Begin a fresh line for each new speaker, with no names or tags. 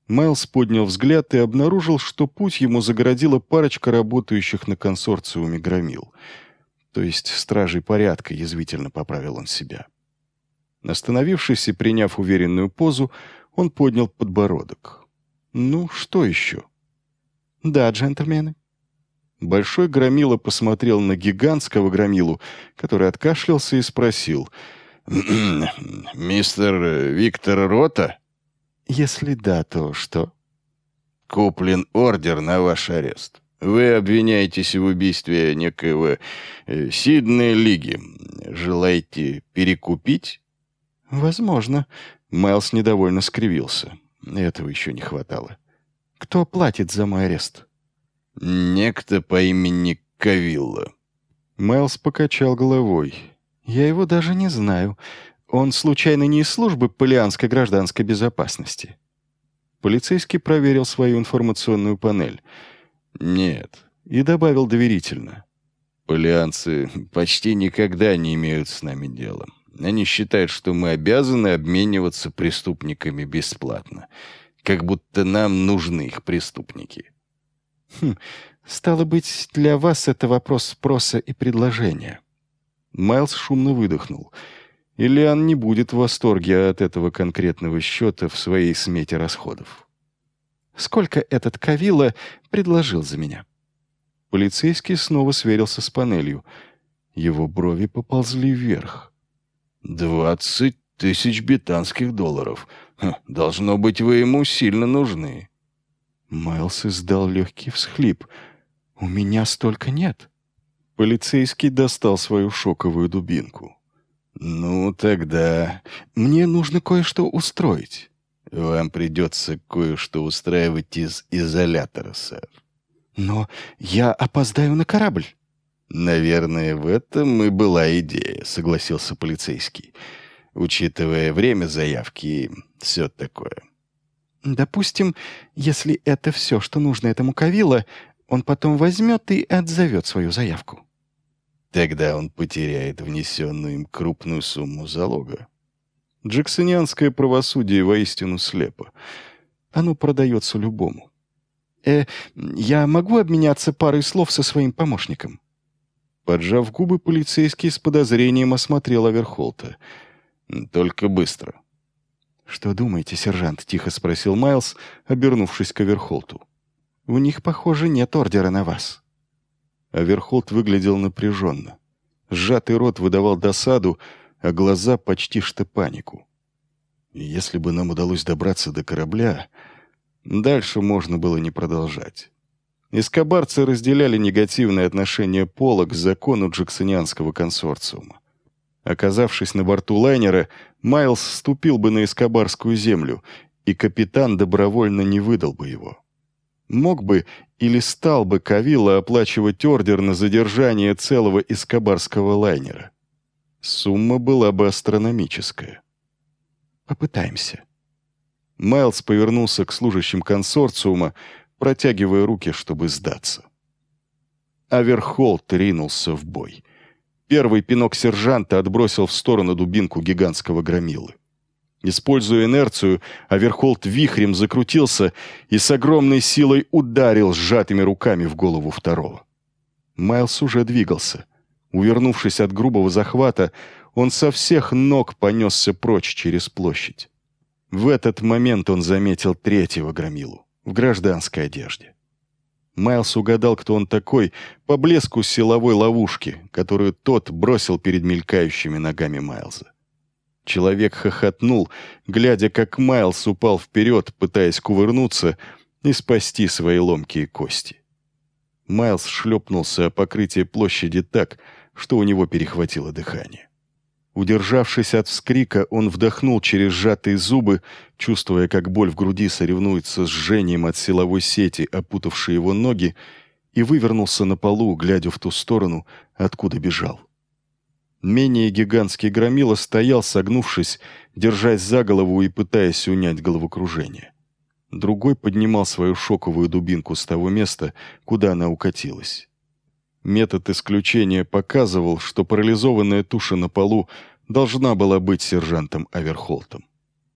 Майлз поднял взгляд и обнаружил, что путь ему загородила парочка работающих на консорциуме громил. То есть стражей порядка, язвительно поправил он себя. Остановившись и приняв уверенную позу, он поднял подбородок. «Ну, что еще?» «Да, джентльмены». Большой громила посмотрел на гигантского громилу, который откашлялся и спросил.
«Мистер Виктор Рота?»
«Если да, то что?»
«Куплен ордер на ваш арест. Вы обвиняетесь в убийстве некоего Сиднея Лиги. Желаете перекупить?»
«Возможно». Майлз недовольно скривился. Этого еще не хватало. «Кто платит за мой арест?»
«Некто по имени Кавилла».
Майлз покачал головой. «Я его даже не знаю. Он, случайно, не из службы Полианской гражданской безопасности?» Полицейский проверил свою информационную панель.
«Нет».
И добавил доверительно.
«Полианцы почти никогда не имеют с нами дела. Они считают, что мы обязаны обмениваться преступниками бесплатно. Как будто нам нужны их преступники».
Стало быть, для вас это вопрос спроса и предложения». Майлз шумно выдохнул. Ильян не будет в восторге от этого конкретного счета в своей смете расходов. «Сколько этот Кавилла предложил за меня?» Полицейский снова сверился с панелью. Его брови поползли вверх.
20 тысяч бетанских долларов. Должно быть, вы ему сильно нужны».
Майлз издал легкий всхлип. «У меня столько нет». Полицейский достал свою шоковую дубинку.
«Ну, тогда
мне нужно кое-что устроить».
«Вам придется кое-что устраивать из изолятора, сэр».
«Но я опоздаю на корабль».
«Наверное, в этом и была идея», — согласился полицейский, учитывая время заявки и все такое.
«Допустим, если это все, что нужно этому Кавилла, он потом возьмет и отзовет свою заявку».
«Тогда он потеряет внесенную им крупную сумму залога».
Джексонианское правосудие воистину слепо. Оно продается любому. Я могу обменяться парой слов со своим помощником?» Поджав губы, полицейский с подозрением осмотрел Аверхолта.
«Только быстро».
«Что думаете, сержант?» — тихо спросил Майлз, обернувшись к Аверхолту. «У них, похоже, нет ордера на вас». Аверхолт выглядел напряженно. Сжатый рот выдавал досаду, а глаза почти что панику. Если бы нам удалось добраться до корабля, дальше можно было не продолжать. Эскобарцы разделяли негативное отношение Пола к закону Джексонианского консорциума. Оказавшись на борту лайнера, Майлз ступил бы на эскобарскую землю, и капитан добровольно не выдал бы его. Мог бы или стал бы Кавилла оплачивать ордер на задержание целого эскобарского лайнера. Сумма была бы астрономическая. «Попытаемся». Майлз повернулся к служащим консорциума, протягивая руки, чтобы сдаться. Аверхолт ринулся в бой. Первый пинок сержанта отбросил в сторону дубинку гигантского громилы. Используя инерцию, Аверхолт вихрем закрутился и с огромной силой ударил сжатыми руками в голову второго. Майлз уже двигался. Увернувшись от грубого захвата, он со всех ног понесся прочь через площадь. В этот момент он заметил третьего громилу в гражданской одежде. Майлз угадал, кто он такой, по блеску силовой ловушки, которую тот бросил перед мелькающими ногами Майлза. Человек хохотнул, глядя, как Майлз упал вперед, пытаясь кувырнуться и спасти свои ломкие кости. Майлз шлепнулся о покрытие площади так, что у него перехватило дыхание. Удержавшись от вскрика, он вдохнул через сжатые зубы, чувствуя, как боль в груди соревнуется с жжением от силовой сети, опутавшей его ноги, и вывернулся на полу, глядя в ту сторону, откуда бежал. Менее гигантский громила стоял, согнувшись, держась за голову и пытаясь унять головокружение. Другой поднимал свою шоковую дубинку с того места, куда она укатилась. Метод исключения показывал, что парализованная туша на полу должна была быть сержантом Аверхолтом.